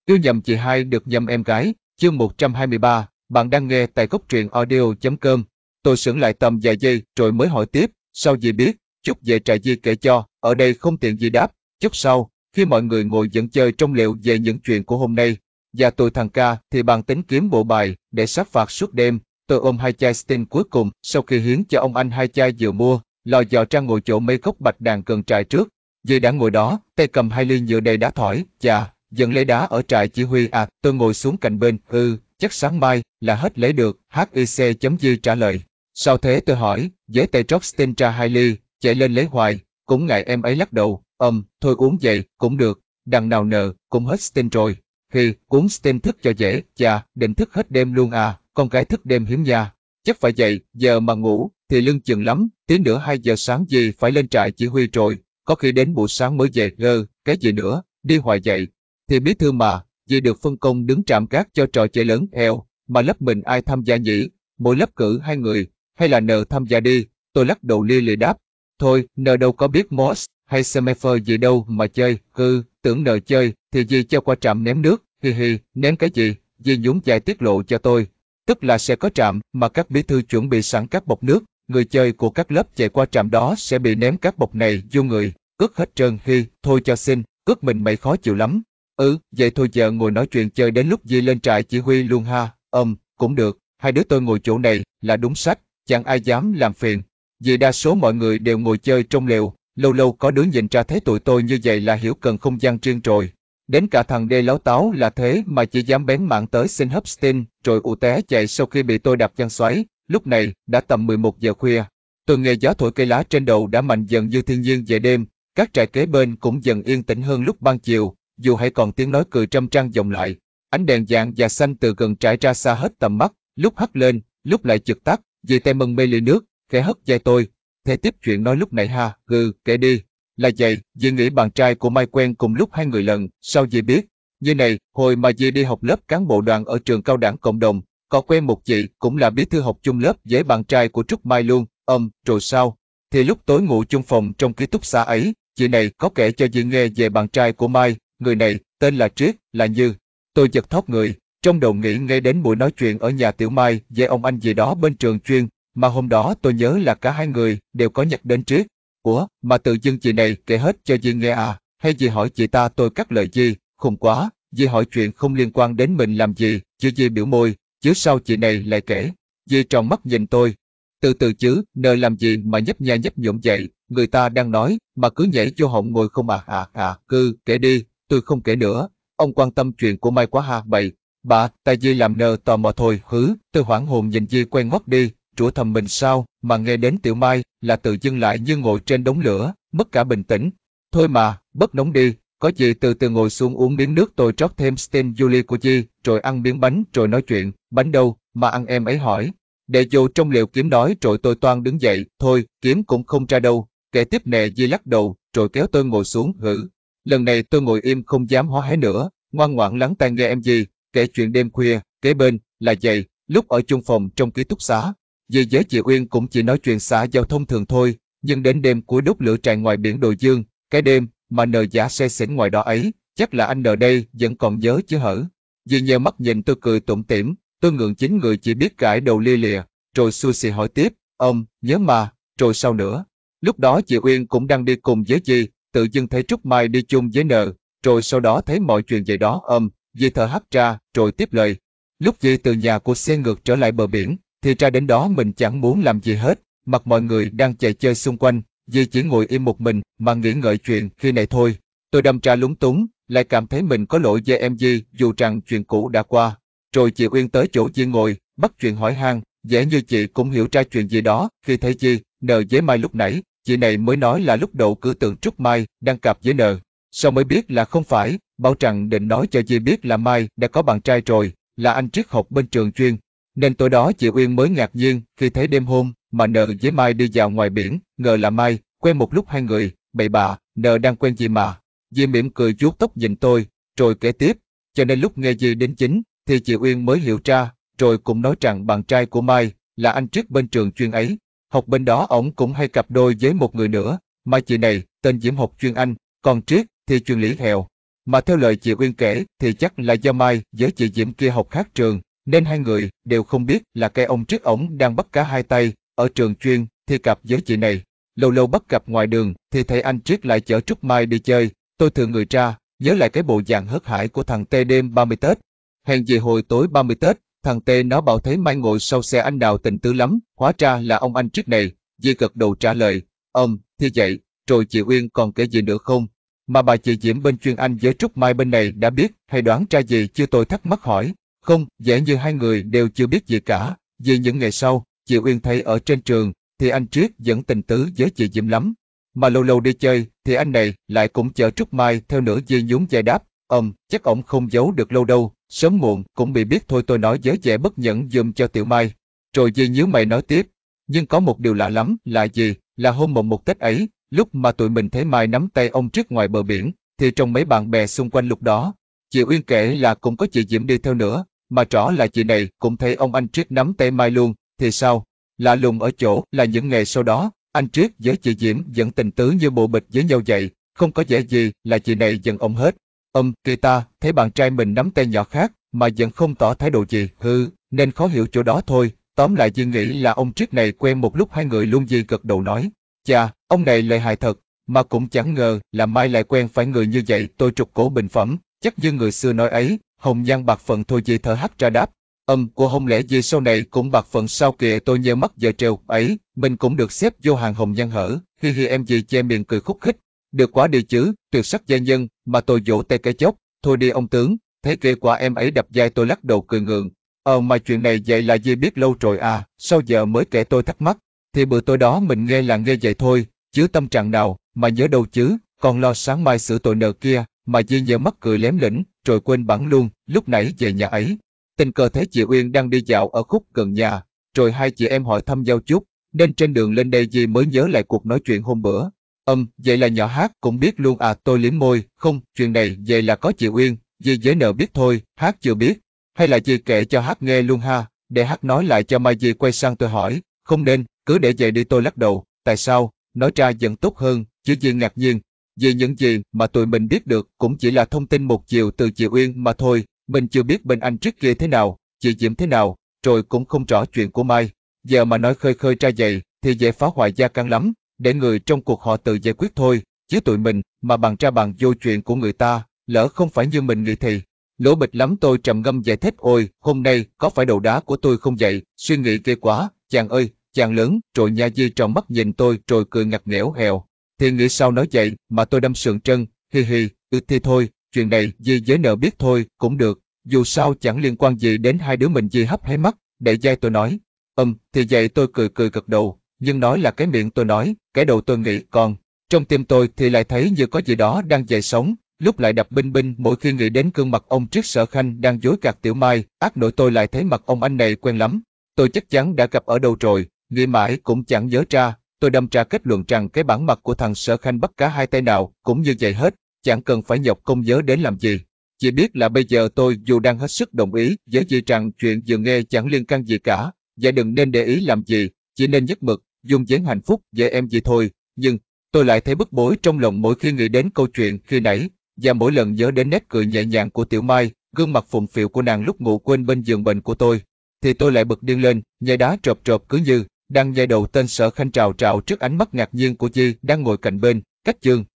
Yêu nhầm chị hai được nhầm em gái, chương 123, bạn đang nghe tại góc truyện audio.com. Tôi sững lại tầm vài giây rồi mới hỏi tiếp, sao dì biết, chút về trại Di kể cho, ở đây không tiện gì đáp. Chút sau, khi mọi người ngồi dẫn chơi trong lều về những chuyện của hôm nay, và tôi thằng ca thì bàn tính kiếm bộ bài để sát phạt suốt đêm. Tôi ôm hai chai Sting cuối cùng sau khi hiến cho ông anh hai chai vừa mua, lò dò ra ngồi chỗ mấy gốc bạch đàn gần trại trước. Dì đã ngồi đó, tay cầm hai ly nhựa đầy đá thỏi, chà, dần lấy đá ở trại chỉ huy à, tôi ngồi xuống cạnh bên, chắc sáng mai là hết lấy được, HIC.Di trả lời. Sao thế tôi hỏi, với tay rót Sting ra hai ly, chạy lên lấy hoài, cũng ngại em ấy lắc đầu, thôi uống vậy, cũng được, đằng nào nợ, cũng hết Sting rồi. Khi uống Sting thức cho dễ, chà, định thức hết đêm luôn à, con gái thức đêm hiếm nha. Chắc phải vậy, giờ mà ngủ, thì lưng chừng lắm, tí nữa 2 giờ sáng gì phải lên trại chỉ huy rồi, có khi đến buổi sáng mới về, cái gì nữa, đi hoài vậy. Thì bí thư mà, vì được phân công đứng trạm gác cho trò chơi lớn heo, mà lớp mình ai tham gia nhỉ? Mỗi lớp cử 2 người, hay là nờ tham gia đi? Tôi lắc đầu lia lịa đáp. Thôi, nờ đâu có biết Morse hay Semaphore gì đâu mà chơi, tưởng nờ chơi thì dì cho qua trạm ném nước, ném cái gì? Dì nhún vai tiết lộ cho tôi. Tức là sẽ có trạm mà các bí thư chuẩn bị sẵn các bọc nước, người chơi của các lớp chạy qua trạm đó sẽ bị ném các bọc này vô người, cướp hết trơn, thôi cho xin, cướp mình mày khó chịu lắm. Vậy thôi giờ ngồi nói chuyện chơi đến lúc Di lên trại chỉ huy luôn ha, cũng được, hai đứa tôi ngồi chỗ này là đúng sách, chẳng ai dám làm phiền. Vì đa số mọi người đều ngồi chơi trong lều, lâu lâu có đứa nhìn ra thấy tụi tôi như vậy là hiểu cần không gian riêng rồi. Đến cả thằng đê láo táo là thế mà chỉ dám bén mảng tới xin hấp Sting rồi ù té chạy sau khi bị tôi đạp chân xoáy. Lúc này đã tầm 11 giờ khuya. Tôi nghe gió thổi cây lá trên đầu đã mạnh dần như thiên nhiên về đêm, các trại kế bên cũng dần yên tĩnh hơn lúc ban chiều, dù hãy còn tiếng nói cười trăm trăng vọng lại. Ánh đèn vàng và xanh từ gần trải ra xa hết tầm mắt, lúc hắt lên, lúc lại chực tắt, vì tay mân mê ly nước, khẽ hất vai tôi. Thế tiếp chuyện nói lúc nãy ha, kể đi. Là vậy, dì nghĩ bạn trai của Mai quen cùng lúc 2 người lần, sao dì biết? Như này, hồi mà dì đi học lớp cán bộ đoàn ở trường cao đẳng cộng đồng, có quen một chị cũng là bí thư học chung lớp với bạn trai của Trúc Mai luôn, rồi sao? Thì lúc tối ngủ chung phòng trong ký túc xá ấy, chị này có kể cho dì nghe về bạn trai của Mai, người này, tên là Triết, là Như. Tôi giật thót người, trong đầu nghĩ ngay đến buổi nói chuyện ở nhà Tiểu Mai với ông anh gì đó bên trường chuyên, mà hôm đó tôi nhớ là cả hai người đều có nhắc đến Triết. Ủa, mà tự dưng chị này kể hết cho Dì nghe à, hay Dì hỏi chị ta tôi cắt lời Dì, khùng quá, Dì hỏi chuyện không liên quan đến mình làm gì, chứ Dì biểu môi, chứ sao chị này lại kể. Dì tròn mắt nhìn tôi. Từ từ chứ, nờ làm gì mà nhấp nha nhấp nhổm vậy, người ta đang nói, mà cứ nhảy vô họng ngồi không kể đi, tôi không kể nữa, ông quan tâm chuyện của Mai quá ha, bậy. Bà, tại Dì làm nờ tò mò thôi, tôi hoảng hồn nhìn Dì quen ngoắt đi, rủa thầm mình sao, mà nghe đến Tiểu Mai, là tự dưng lại như ngồi trên đống lửa, mất cả bình tĩnh. Thôi mà, bớt nóng đi, có gì từ từ ngồi xuống uống miếng nước tôi trót thêm Sting Julie của Di, rồi ăn miếng bánh rồi nói chuyện, bánh đâu, mà ăn em ấy hỏi. Để vô trong lều kiếm nói rồi tôi toan đứng dậy, thôi, kiếm cũng không ra đâu, kể tiếp nè Di lắc đầu, rồi kéo tôi ngồi xuống, Lần này tôi ngồi im không dám hó hé nữa, ngoan ngoãn lắng tai nghe em Di, kể chuyện đêm khuya, kế bên, là vậy, lúc ở chung phòng trong ký túc xá. Dì với chị Uyên cũng chỉ nói chuyện xã giao thông thường thôi, nhưng đến đêm cuối đốt lửa trại ngoài biển Đồi Dương, cái đêm mà nờ giả say xỉn ngoài đó ấy, chắc là anh nờ đây vẫn còn nhớ chứ hở. Dì nheo mắt nhìn tôi cười tủm tỉm, tôi ngượng chính người chỉ biết cãi đầu lia lịa, rồi xui xì hỏi tiếp, ông, nhớ mà, rồi sao nữa? Lúc đó chị Uyên cũng đang đi cùng với dì, tự dưng thấy Trúc Mai đi chung với nờ, rồi sau đó thấy mọi chuyện vậy đó, dì thở hắt ra, rồi tiếp lời. Lúc dì từ nhà của xe ngược trở lại bờ biển, thì ra đến đó mình chẳng muốn làm gì hết, mặc mọi người đang chạy chơi xung quanh, Di chỉ ngồi im một mình mà nghĩ ngợi chuyện khi này thôi. Tôi đâm ra lúng túng, lại cảm thấy mình có lỗi với em Di dù rằng chuyện cũ đã qua. Rồi chị Uyên tới chỗ Di ngồi, bắt chuyện hỏi han, dễ như chị cũng hiểu ra chuyện gì đó khi thấy Di, nờ với Mai lúc nãy, chị này mới nói là lúc đầu cứ tưởng Trúc Mai đang cặp với nờ. Sau mới biết là không phải, bảo rằng định nói cho Di biết là Mai đã có bạn trai rồi, là anh triết học bên trường chuyên. Nên tối đó chị Uyên mới ngạc nhiên khi thấy đêm hôm mà nờ với Mai đi dạo ngoài biển, ngờ là Mai, quen một lúc hai người, bậy bạ, nờ đang quen gì mà. Dì mỉm cười vuốt tóc nhìn tôi, rồi kể tiếp, cho nên lúc nghe Dì đến chính, thì chị Uyên mới hiểu ra, rồi cũng nói rằng bạn trai của Mai là anh Triết bên trường chuyên ấy, học bên đó ổng cũng hay cặp đôi với một người nữa, mà chị này tên Diễm học chuyên Anh, còn Triết thì chuyên lý hèo. Mà theo lời chị Uyên kể thì chắc là do Mai với chị Diễm kia học khác trường, nên hai người đều không biết là cái ông trước ổng đang bắt cá hai tay, ở trường chuyên thì cặp với chị này. Lâu lâu bắt gặp ngoài đường thì thấy anh Triết lại chở Trúc Mai đi chơi, tôi thừa người ra, nhớ lại cái bộ dạng hớt hải của thằng T đêm 30 Tết. Hèn gì hồi tối 30 Tết, thằng T nó bảo thấy Mai ngồi sau xe anh Đào tình tứ lắm, hóa ra là ông anh Triết này. Di gật đầu trả lời, thì vậy, rồi chị Uyên còn kể gì nữa không? Mà bà chị Diễm bên chuyên Anh với Trúc Mai bên này đã biết hay đoán ra gì chưa, tôi thắc mắc hỏi. Không, dễ như hai người đều chưa biết gì cả, vì những ngày sau, chị Uyên thấy ở trên trường, thì anh Triết vẫn tình tứ với chị Diễm lắm. Mà lâu lâu đi chơi, thì anh này lại cũng chở Trúc Mai theo nữa. Di nhún vai đáp, chắc ổng không giấu được lâu đâu, sớm muộn cũng bị biết thôi. Tôi nói với vẻ bất nhẫn giùm cho Tiểu Mai. Rồi Di nhíu mày nói tiếp, nhưng có một điều lạ lắm là gì, là hôm mồng một Tết ấy, lúc mà tụi mình thấy Mai nắm tay ông Triết ngoài bờ biển, thì trong mấy bạn bè xung quanh lúc đó, chị Uyên kể là cũng có chị Diễm đi theo nữa, mà rõ là chị này cũng thấy ông anh Triết nắm tay Mai luôn, thì sao? Lạ lùng ở chỗ là những ngày sau đó, anh Triết với chị Diễm vẫn tình tứ như bộ bịch với nhau vậy, không có vẻ gì là chị này giận ông hết. Kỳ ta thấy bạn trai mình nắm tay nhỏ khác mà vẫn không tỏ thái độ gì, nên khó hiểu chỗ đó thôi. Tóm lại Di nghĩ là ông Triết này quen một lúc hai người luôn. Di gật đầu nói, chà, ông này lợi hại thật, mà cũng chẳng ngờ là Mai lại quen phải người như vậy. Tôi trục cổ bình phẩm, chắc như người xưa nói ấy, hồng nhan bạc phận thôi. Di thở hắt ra đáp, của không lẽ Di sau này cũng bạc phận sao kìa? Tôi nheo mắt giờ trêu, ấy, mình cũng được xếp vô hàng hồng nhan hở, hi hi. Em Di che miệng cười khúc khích, được quá đi chứ, tuyệt sắc gia nhân. Mà tôi vỗ tay cái chốc, thôi đi ông tướng, thấy ghê quá em ấy đập vai. Tôi lắc đầu cười ngượng, mà chuyện này vậy là Di biết lâu rồi à, sao giờ mới kể? Tôi thắc mắc, thì bữa tối đó mình nghe là nghe vậy thôi, chứ tâm trạng nào mà nhớ đâu chứ, còn lo sáng mai xử tội nợ kia. Mà Di nhớ mắt cười lém lĩnh, rồi quên bẵng luôn, lúc nãy về nhà ấy, tình cờ thấy chị Uyên đang đi dạo ở khúc gần nhà, rồi hai chị em hỏi thăm nhau chút, nên trên đường lên đây Di mới nhớ lại cuộc nói chuyện hôm bữa. Vậy là nhỏ Hát cũng biết luôn à? Tôi liếm môi, không, chuyện này vậy là có chị Uyên, Di với nợ biết thôi, Hát chưa biết. Hay là Di kể cho Hát nghe luôn ha, để Hát nói lại cho Mai. Di quay sang tôi hỏi, không nên, cứ để vậy đi. Tôi lắc đầu, tại sao, nói ra vẫn tốt hơn, chứ. Di ngạc nhiên, vì những gì mà tụi mình biết được cũng chỉ là thông tin một chiều từ chị Uyên mà thôi, mình chưa biết bên anh trước kia thế nào, chị Diễm thế nào, rồi cũng không rõ chuyện của Mai. Giờ mà nói khơi khơi ra vậy thì dễ phá hoại gia căn lắm, để người trong cuộc họ tự giải quyết thôi, chứ tụi mình mà bàn ra bàn vô chuyện của người ta, lỡ không phải như mình nghĩ thì lỗ bịch lắm. Tôi trầm ngâm giải thích, ôi, hôm nay có phải đầu đá của tôi không vậy, suy nghĩ ghê quá, chàng ơi, chàng lớn rồi nha. Di tròn mắt nhìn tôi rồi cười ngặt nghẽo hèo, thì nghĩ sao nói vậy mà tôi đâm sườn chân, hi hi, thì thôi, chuyện này Di với nợ biết thôi, cũng được, dù sao chẳng liên quan gì đến hai đứa mình. Di hấp háy mắt, để dai tôi nói, thì vậy. Tôi cười cười gật đầu, nhưng nói là cái miệng tôi nói, cái đầu tôi nghĩ, còn trong tim tôi thì lại thấy như có gì đó đang dậy sóng, lúc lại đập binh binh mỗi khi nghĩ đến gương mặt ông Triết Sở Khanh đang dối gạt Tiểu Mai. Ác nổi tôi lại thấy mặt ông anh này quen lắm, tôi chắc chắn đã gặp ở đâu rồi, nghĩ mãi cũng chẳng nhớ ra. Tôi đâm ra kết luận rằng cái bản mặt của thằng Sở Khanh bắt cá hai tay nào cũng như vậy hết, chẳng cần phải nhọc công nhớ đến làm gì. Chỉ biết là bây giờ tôi dù đang hết sức đồng ý với Di rằng chuyện vừa nghe chẳng liên can gì cả, và đừng nên để ý làm gì, chỉ nên nhất mực dung dáng hạnh phúc với em Di thôi. Nhưng tôi lại thấy bức bối trong lòng mỗi khi nghĩ đến câu chuyện khi nãy, và mỗi lần nhớ đến nét cười nhẹ nhàng của Tiểu Mai, gương mặt phụng phịu của nàng lúc ngủ quên bên giường bệnh của tôi, thì tôi lại bật điên lên, nhảy đá trộp trộp cứ như đang nhảy đầu tên Sở Khanh trào trào trước ánh mắt ngạc nhiên của Di đang ngồi cạnh bên, cách giường.